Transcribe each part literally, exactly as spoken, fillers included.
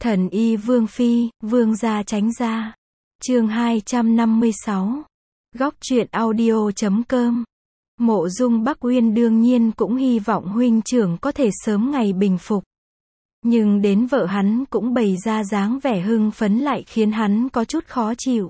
Thần y Vương Phi, Vương gia tránh ra. Chương hai trăm năm mươi sáu. Góc truyện audio chấm com. Mộ Dung Bắc Uyên đương nhiên cũng hy vọng huynh trưởng có thể sớm ngày bình phục. Nhưng đến vợ hắn cũng bày ra dáng vẻ hưng phấn lại khiến hắn có chút khó chịu.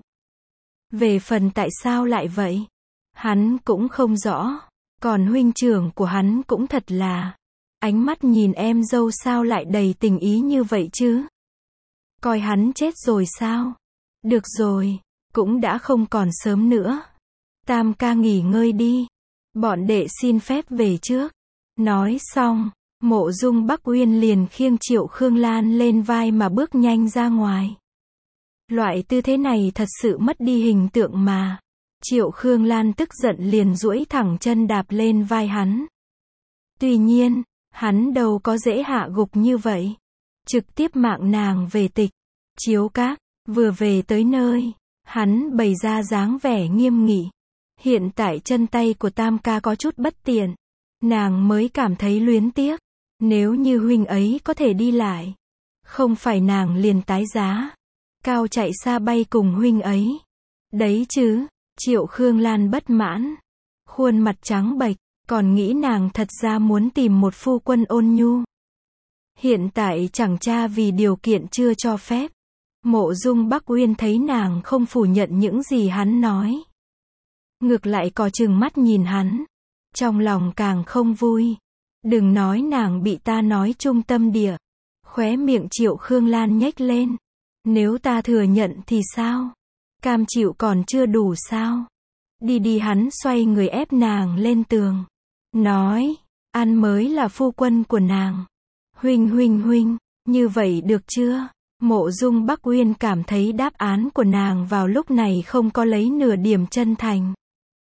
Về phần tại sao lại vậy, hắn cũng không rõ. Còn huynh trưởng của hắn cũng thật là, ánh mắt nhìn em dâu sao lại đầy tình ý như vậy chứ? Coi hắn chết rồi sao? Được rồi, cũng đã không còn sớm nữa. Tam ca nghỉ ngơi đi. Bọn đệ xin phép về trước. Nói xong, Mộ Dung Bắc Uyên liền khiêng Triệu Khương Lan lên vai mà bước nhanh ra ngoài. Loại tư thế này thật sự mất đi hình tượng mà. Triệu Khương Lan tức giận liền duỗi thẳng chân đạp lên vai hắn. Tuy nhiên, hắn đâu có dễ hạ gục như vậy. Trực tiếp mạng nàng về tịch. Chiếu các, vừa về tới nơi, hắn bày ra dáng vẻ nghiêm nghị. Hiện tại chân tay của Tam ca có chút bất tiện. Nàng mới cảm thấy luyến tiếc. Nếu như huynh ấy có thể đi lại, không phải nàng liền tái giá cao chạy xa bay cùng huynh ấy. Đấy chứ, Triệu Khương Lan bất mãn. Khuôn mặt trắng bệch, còn nghĩ nàng thật ra muốn tìm một phu quân ôn nhu. Hiện tại chẳng cha vì điều kiện chưa cho phép. Mộ Dung Bắc Uyên thấy nàng không phủ nhận những gì hắn nói. Ngược lại cò chừng mắt nhìn hắn. Trong lòng càng không vui. Đừng nói nàng bị ta nói trung tâm địa. Khóe miệng Triệu Khương Lan nhếch lên. Nếu ta thừa nhận thì sao? Cam chịu còn chưa đủ sao? Đi đi, hắn xoay người ép nàng lên tường. Nói, ăn mới là phu quân của nàng. Huynh huynh huynh, như vậy được chưa? Mộ Dung Bắc Uyên cảm thấy đáp án của nàng vào lúc này không có lấy nửa điểm chân thành.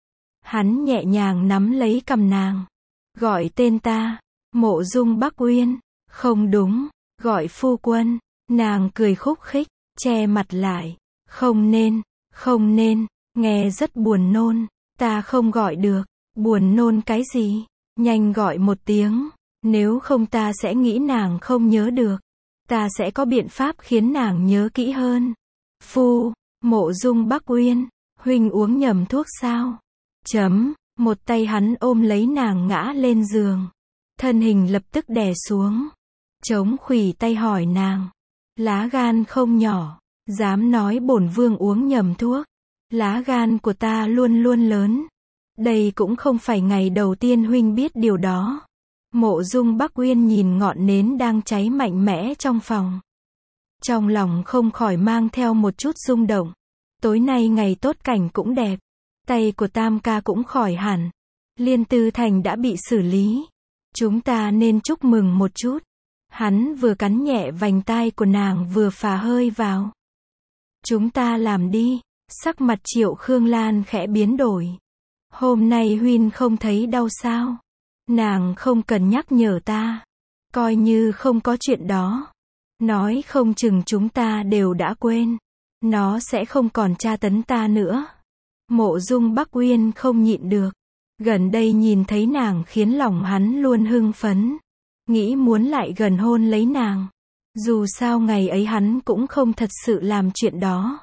Hắn nhẹ nhàng nắm lấy cằm nàng. Gọi tên ta. Mộ Dung Bắc Uyên. Không đúng, gọi phu quân. Nàng cười khúc khích, che mặt lại. Không nên, không nên, nghe rất buồn nôn. Ta không gọi được. Buồn nôn cái gì? Nhanh gọi một tiếng. Nếu không ta sẽ nghĩ nàng không nhớ được. Ta sẽ có biện pháp khiến nàng nhớ kỹ hơn. Phu, Mộ Dung Bắc Uyên, huynh uống nhầm thuốc sao? Chấm, một tay hắn ôm lấy nàng ngã lên giường. Thân hình lập tức đè xuống. Chống khuỷu tay hỏi nàng. Lá gan không nhỏ, dám nói bổn vương uống nhầm thuốc. Lá gan của ta luôn luôn lớn. Đây cũng không phải ngày đầu tiên huynh biết điều đó. Mộ Dung Bắc Uyên nhìn ngọn nến đang cháy mạnh mẽ trong phòng. Trong lòng không khỏi mang theo một chút rung động. Tối nay ngày tốt cảnh cũng đẹp. Tay của Tam ca cũng khỏi hẳn. Liên Tư Thành đã bị xử lý. Chúng ta nên chúc mừng một chút. Hắn vừa cắn nhẹ vành tai của nàng vừa phả hơi vào. Chúng ta làm đi. Sắc mặt Triệu Khương Lan khẽ biến đổi. Hôm nay huynh không thấy đau sao? Nàng không cần nhắc nhở ta. Coi như không có chuyện đó. Nói không chừng chúng ta đều đã quên. Nó sẽ không còn tra tấn ta nữa. Mộ Dung Bắc Uyên không nhịn được. Gần đây nhìn thấy nàng khiến lòng hắn luôn hưng phấn. Nghĩ muốn lại gần hôn lấy nàng. Dù sao ngày ấy hắn cũng không thật sự làm chuyện đó.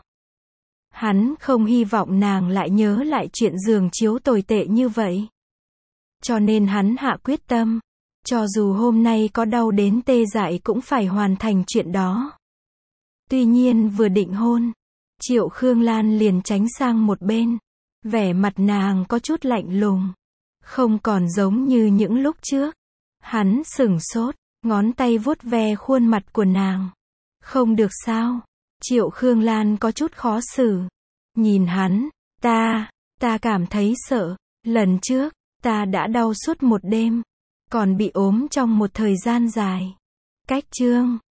Hắn không hy vọng nàng lại nhớ lại chuyện giường chiếu tồi tệ như vậy. Cho nên hắn hạ quyết tâm. Cho dù hôm nay có đau đến tê dại cũng phải hoàn thành chuyện đó. Tuy nhiên vừa định hôn, Triệu Khương Lan liền tránh sang một bên. Vẻ mặt nàng có chút lạnh lùng. Không còn giống như những lúc trước. Hắn sửng sốt, ngón tay vuốt ve khuôn mặt của nàng. Không được sao? Triệu Khương Lan có chút khó xử. Nhìn hắn, ta, ta cảm thấy sợ. Lần trước, ta đã đau suốt một đêm. Còn bị ốm trong một thời gian dài. Cách chương